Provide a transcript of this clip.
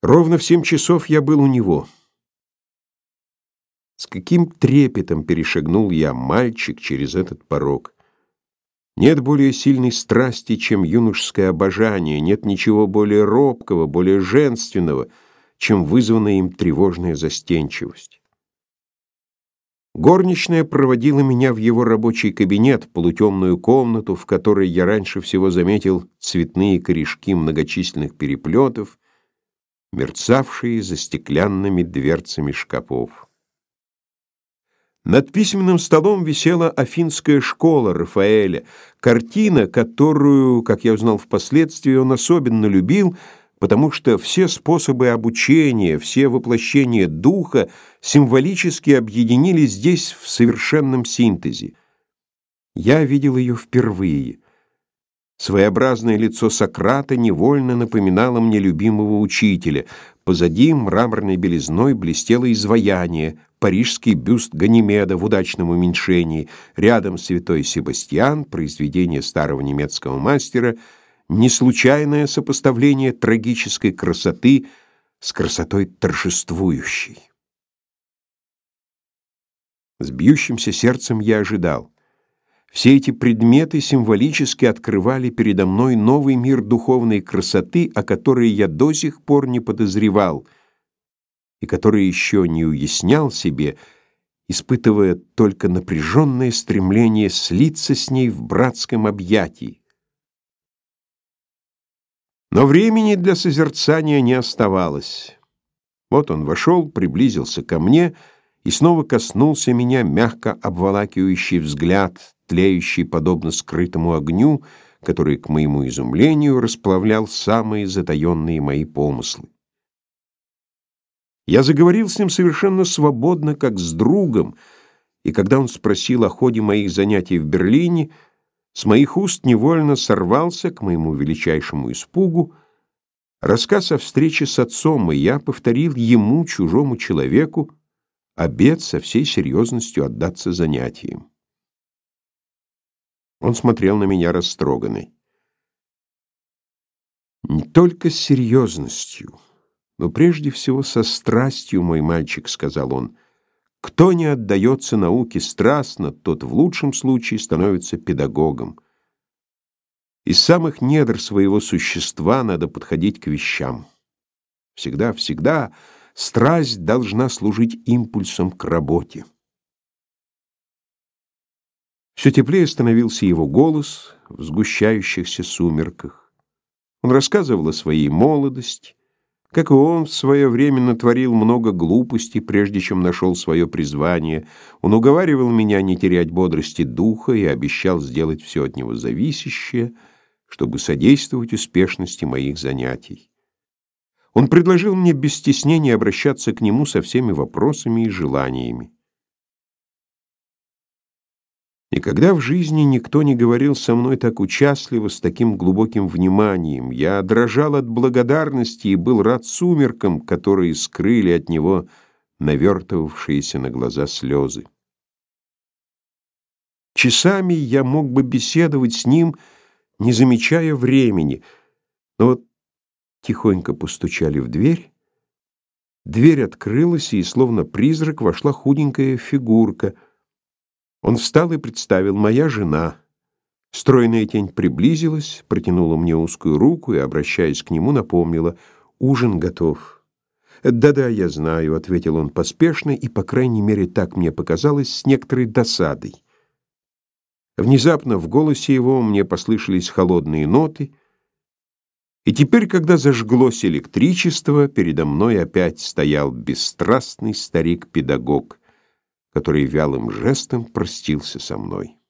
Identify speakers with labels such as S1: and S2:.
S1: Ровно в 7 часов я был у него. С каким трепетом перешагнул я, мальчик, через этот порог. Нет более сильной страсти, чем юношеское обожание, нет ничего более робкого, более женственного, чем вызванная им тревожная застенчивость. Горничная проводила меня в его рабочий кабинет, полутемную комнату, в которой я раньше всего заметил цветные корешки многочисленных переплетов, мерцавшие за стеклянными дверцами шкафов. Над письменным столом висела Афинская школа Рафаэля, картина, которую, как я узнал впоследствии, он особенно любил, потому что все способы обучения, все воплощения духа символически объединились здесь в совершенном синтезе. Я видел ее впервые. Своеобразное лицо Сократа невольно напоминало мне любимого учителя. Позади мраморной белизной блестело изваяние, парижский бюст Ганимеда в удачном уменьшении, рядом святой Себастьян, произведение старого немецкого мастера, неслучайное сопоставление трагической красоты с красотой торжествующей. С бьющимся сердцем я ожидал. Все эти предметы символически открывали передо мной новый мир духовной красоты, о которой я до сих пор не подозревал и который еще не уяснял себе, испытывая только напряженное стремление слиться с ней в братском объятии. Но времени для созерцания не оставалось. Вот он вошел, приблизился ко мне и снова коснулся меня мягко обволакивающий взгляд, тлеющий подобно скрытому огню, который, к моему изумлению, расплавлял самые затаенные мои помыслы. Я заговорил с ним совершенно свободно, как с другом, и когда он спросил о ходе моих занятий в Берлине, с моих уст невольно сорвался, к моему величайшему испугу, рассказ о встрече с отцом, и я повторил ему, чужому человеку, обет со всей серьезностью отдаться занятиям. Он смотрел на меня растроганный. «Не только с серьезностью, но прежде всего со страстью, мой мальчик», — сказал он. «Кто не отдается науке страстно, тот в лучшем случае становится педагогом. Из самых недр своего существа надо подходить к вещам. Всегда, всегда страсть должна служить импульсом к работе». Все теплее становился его голос в сгущающихся сумерках. Он рассказывал о своей молодости, как и он в свое время натворил много глупостей, прежде чем нашел свое призвание. Он уговаривал меня не терять бодрости духа и обещал сделать все от него зависящее, чтобы содействовать успешности моих занятий. Он предложил мне без стеснения обращаться к нему со всеми вопросами и желаниями. Никогда в жизни никто не говорил со мной так участливо, с таким глубоким вниманием. Я дрожал от благодарности и был рад сумеркам, которые скрыли от него навертывавшиеся на глаза слезы. Часами я мог бы беседовать с ним, не замечая времени, но вот тихонько постучали в дверь. Дверь открылась, и словно призрак вошла худенькая фигурка. Он встал и представил: «Моя жена». Стройная тень приблизилась, протянула мне узкую руку и, обращаясь к нему, напомнила: «Ужин готов». «Да-да, я знаю», — ответил он поспешно и, по крайней мере, так мне показалось, с некоторой досадой. Внезапно в голосе его мне послышались холодные ноты, и теперь, когда зажглось электричество, передо мной опять стоял бесстрастный старик-педагог, который вялым жестом простился со мной.